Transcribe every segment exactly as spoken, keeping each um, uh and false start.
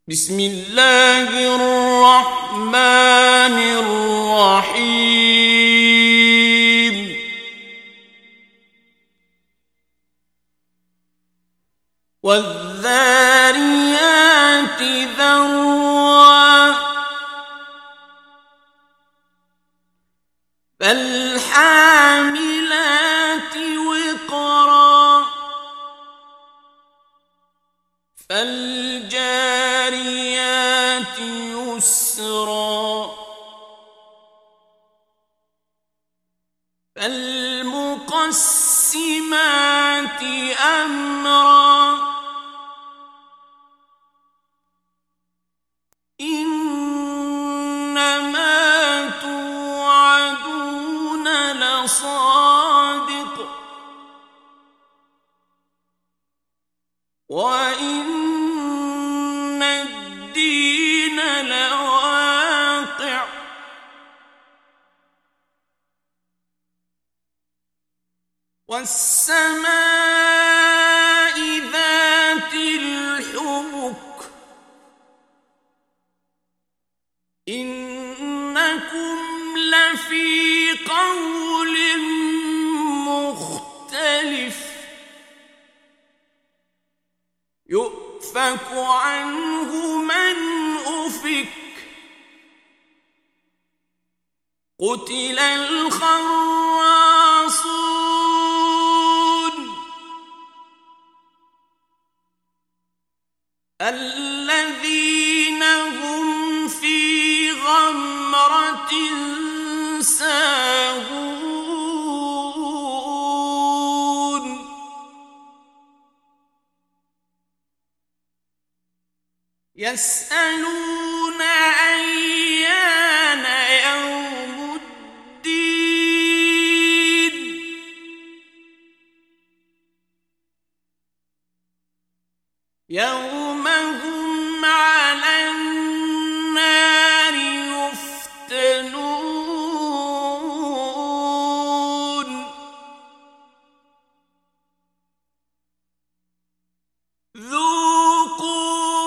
بسم الله الرحمن الرحيم والذاريات ذروا فالحاملات وقرا فالجاريات يسرا فالمقسمات أمرا إنما توعدون لصادق وإن الدين لواقع والسماء ذات الحبك إنكم لفي قول مختلف يؤفك عنه من أفك قتل الخراصون الذين هم في غمرة ساهون يسألون أيان يوم الدين يوم هم على النار يفتنون ذوقوا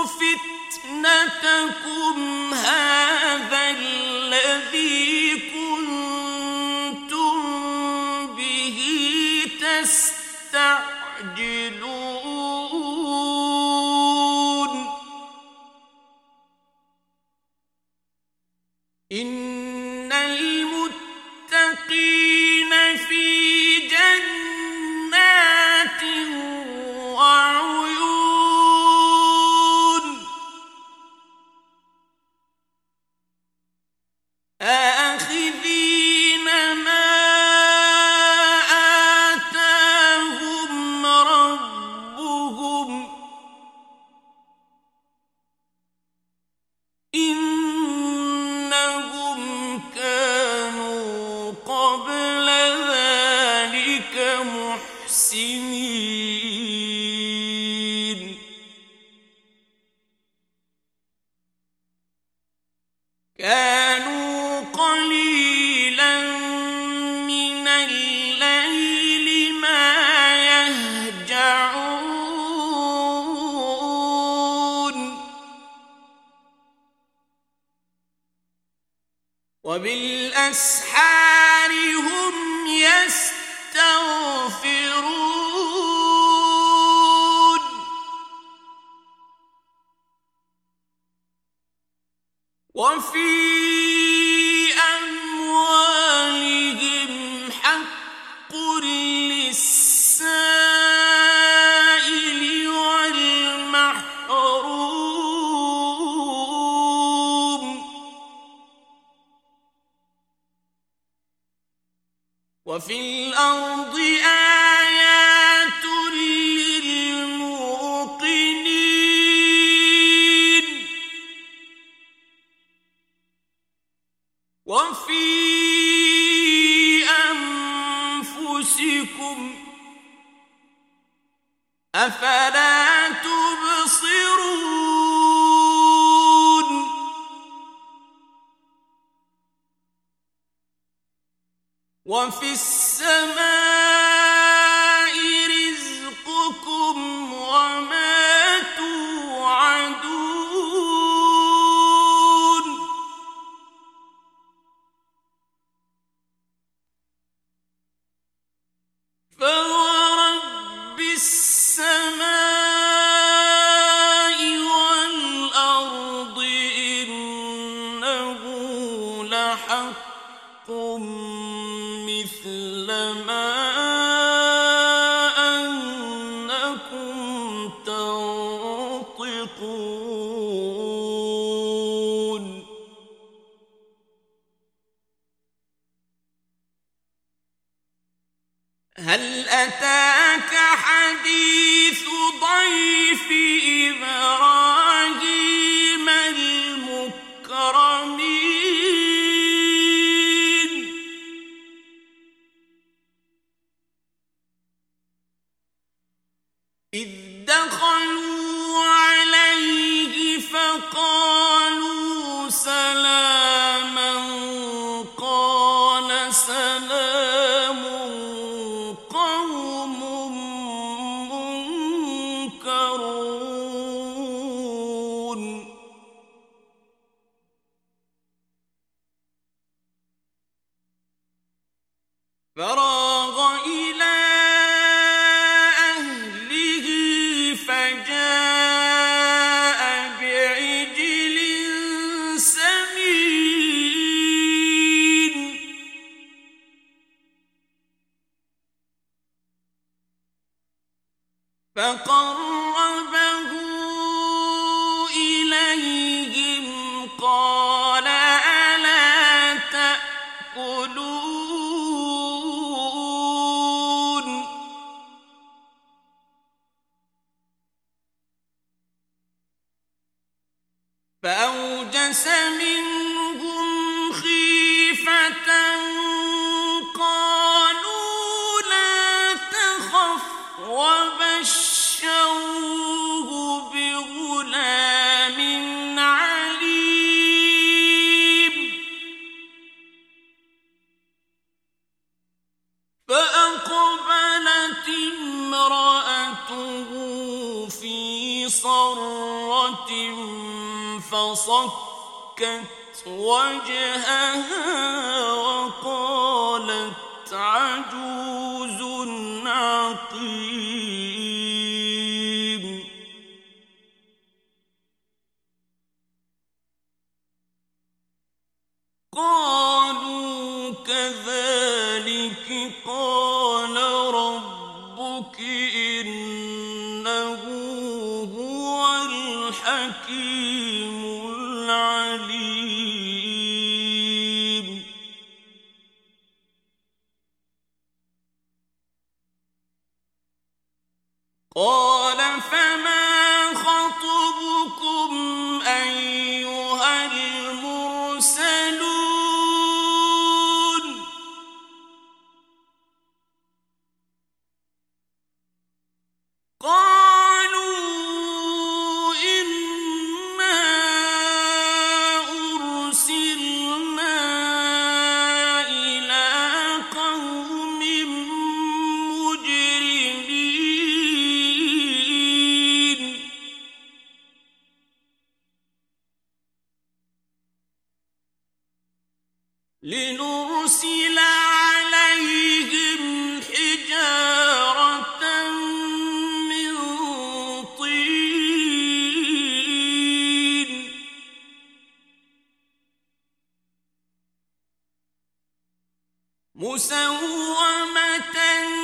فتنتكم هذا الذي كنتم به تستعجلون إن المتقين في جنات وعيون آخذين ما آتاهم ربهم إنهم كانوا قبل ذلك محسنين كانوا قليلا من الليل ما يهجعون وبالأسحار هم يستغفرون وفي أموالهم حق للسائل والمحروم وفي الأرض آيات للموقنين وفي أنفسكم أفلا تبصرون وفي السماء رزقكم وما توعدون فأوجس منهم خيفة قالوا لا تخف وبشروه بغلام عليم فأقبلت امرأته في صرة فصكت وجهها وقالت عجوز عقيم قالوا كذلك قال ربك إنه هو الحكيم العليم قال فما خطبكم أيها المرسلون قالوا إنا أرسلنا إلى قوم مجرمين لنرسل عليهم حجارة من طين مسومة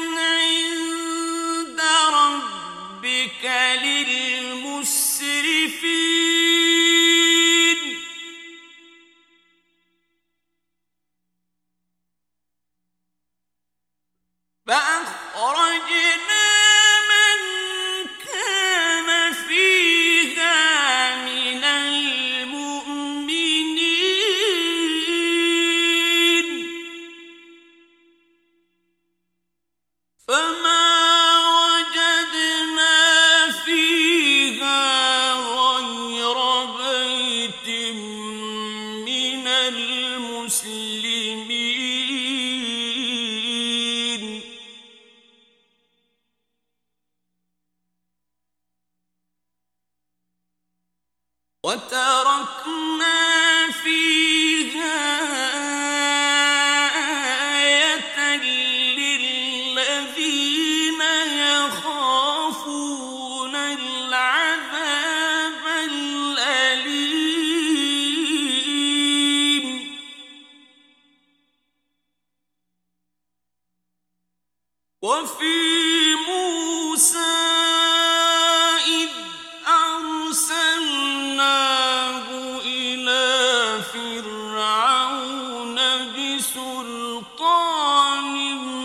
عند ربك للمسرفين فأخرجنا من كان فيها من المؤمنين فما وجدنا فيها غير بيت من المسلمين وتركنا فيها آية للذين يخافون العذاب الأليم وفي موسى إذ أرسلناه إلى فرعون بسلطان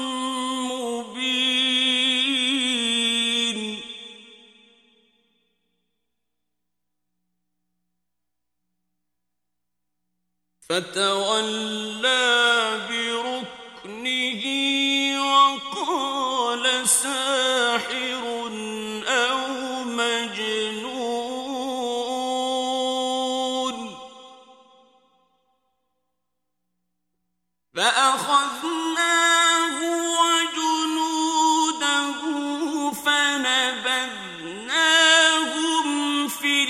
مبين فتولى بركنه وقال ساحر أو مجنون فأخذناه وجنوده فنبذناهم في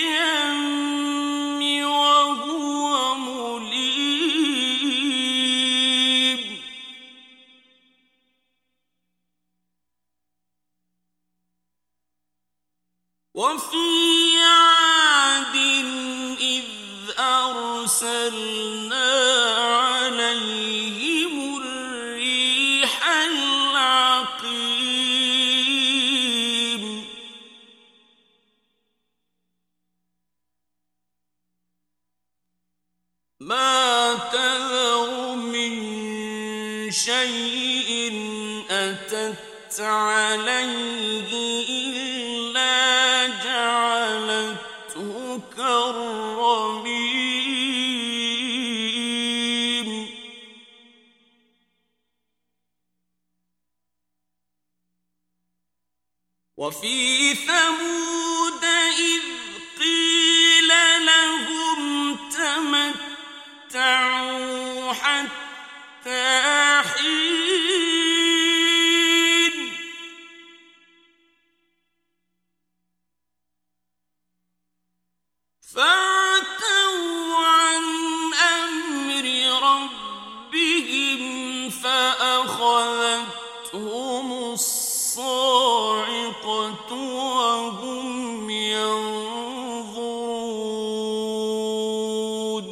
اليم وهو مليم وفي عاد إذ أرسلنا عليهم الريح العقيم ما تذر من شيء أتت عليه إلا جعلته كرما المكرمين وفي ثمود إذ قيل لهم تمتعوا حتى حين فعتوا عن أمر ربهم فأخذتهم الصاعقة وهم ينظرون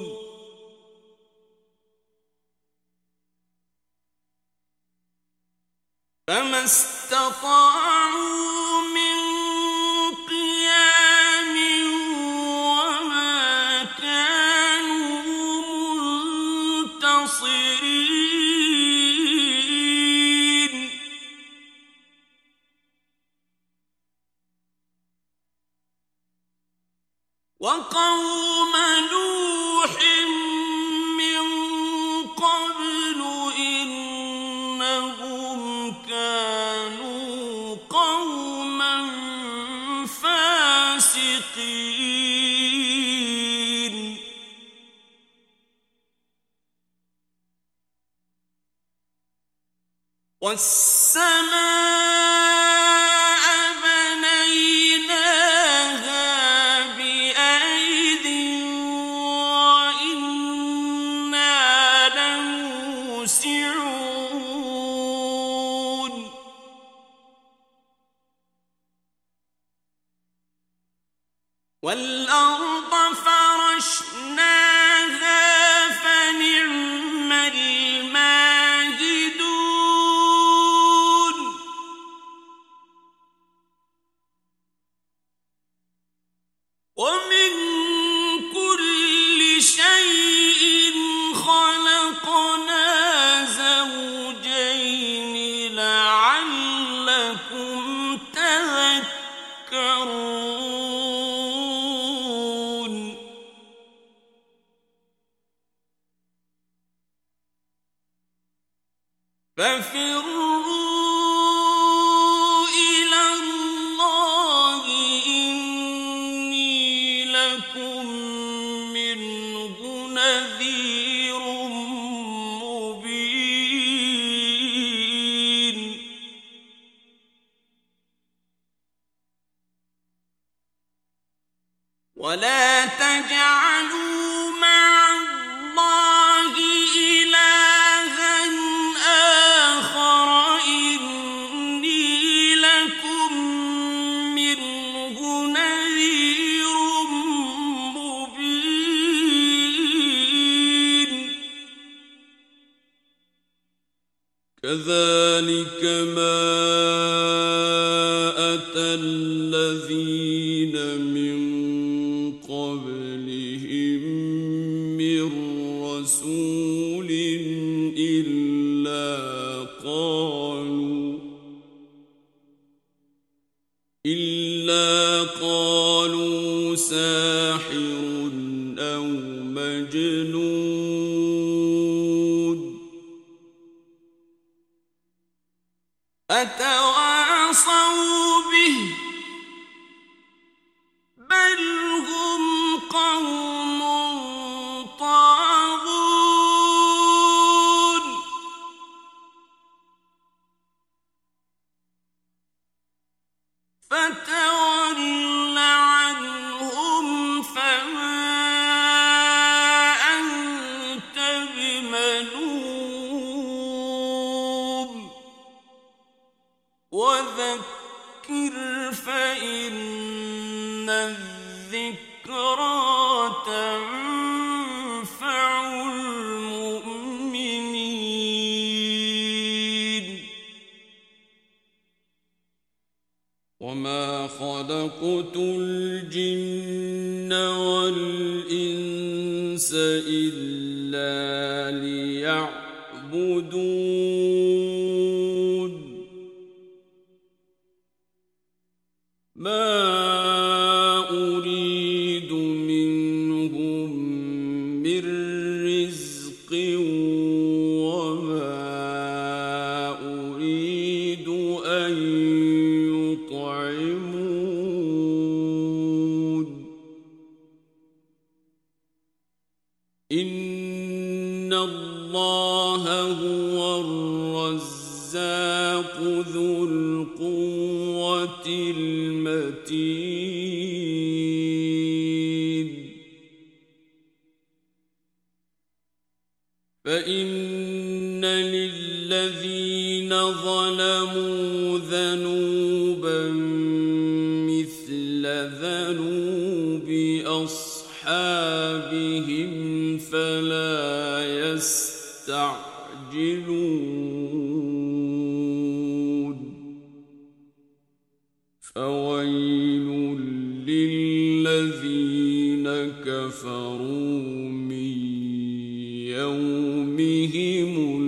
فما استطاعوا من قيام وما كانوا منتصرين وقوم نوح من قبل إنهم كانوا قوما فاسقين والسماء بنيناها بأيد وإنا لموسعون والأرض فرشناها فنعم الماهدون ومن كل شيء خلقنا زوجين لعلكم تذكرون ففروا إلى الله إني لكم منه نذير مبين ولا تجعلوا مع الله إلها آخر إني لكم منه نذير مبين كذلك ما أتى الذين من قبلهم من رسول إلا قالوا إلا قالوا ساحر أو مجنون أتواصوا به بل هم قوم طاغون فتول عنهم فما أنت بملوم وذكر فإن الذكرى تنفع المؤمنين وما خلقت الجن والإنس إلا ليعبدون ما أريد من من رزق وما أريد أن يطعمون إن الله هو الرزاق ذو القوة المتين فإن للذين ظلموا ذنوبا مثل ذنوب أصحابهم فلا يستعجلون فويل للذين كفروا من يومهم